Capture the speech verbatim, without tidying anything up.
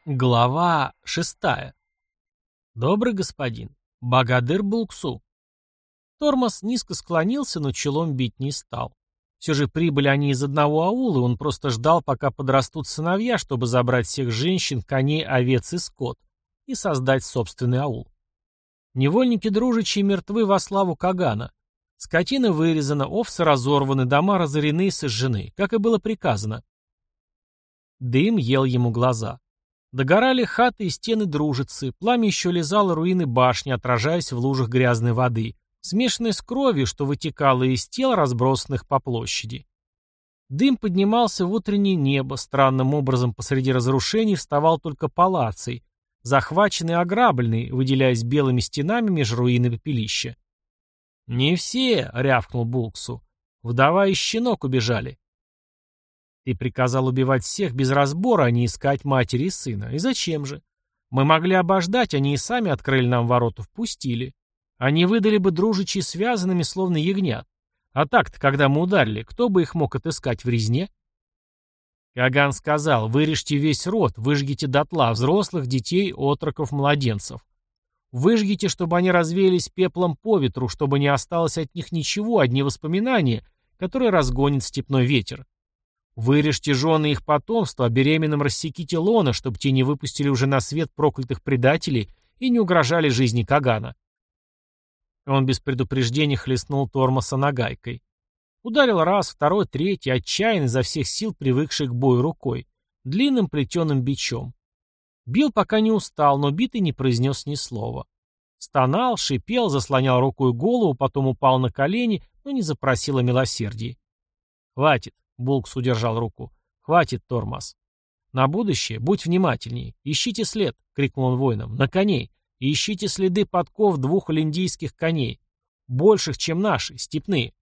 Глава шестая. Добрый господин. Багадыр Булксу. Тормоз низко склонился, но челом бить не стал. Все же прибыли они из одного аула, и он просто ждал, пока подрастут сыновья, чтобы забрать всех женщин, коней, овец и скот, и создать собственный аул. Невольники дружичи мертвы во славу Кагана. Скотина вырезана, овцы разорваны, дома разорены и сожжены, как и было приказано. Дым ел ему глаза. Догорали хаты и стены дружицы, пламя еще лизало руины башни, отражаясь в лужах грязной воды, смешанной с кровью, что вытекало из тел, разбросанных по площади. Дым поднимался в утреннее небо, странным образом посреди разрушений вставал только палаций, захваченный и ограбленный, выделяясь белыми стенами меж руин и пепелища. «Не все!» — рявкнул Булксу. «Вдова и щенок убежали». Ты приказал убивать всех без разбора, а не искать матери и сына. И зачем же? Мы могли обождать, они и сами открыли нам ворота, впустили. Они выдали бы дружичи связанными, словно ягнят. А так-то, когда мы ударили, кто бы их мог отыскать в резне? Каган сказал, вырежьте весь род, выжгите дотла взрослых, детей, отроков, младенцев. Выжгите, чтобы они развеялись пеплом по ветру, чтобы не осталось от них ничего, одни воспоминания, которые разгонит степной ветер. Вырежьте жены их потомства, а беременным рассеките лона, чтобы те не выпустили уже на свет проклятых предателей и не угрожали жизни Кагана. Он без предупреждения хлестнул Тормоса нагайкой. Ударил раз, второй, третий, отчаянно, изо всех сил привыкший к бою рукой, длинным плетеным бичом. Бил, пока не устал, но битый не произнес ни слова. Стонал, шипел, заслонял рукой голову, потом упал на колени, но не запросил о милосердии. «Хватит!» — Булкс удержал руку. «Хватит, Тормоз. На будущее будь внимательней. Ищите след!» — крикнул он воинам. «На коней! И ищите следы подков двух линдийских коней. Больших, чем наши, степные!»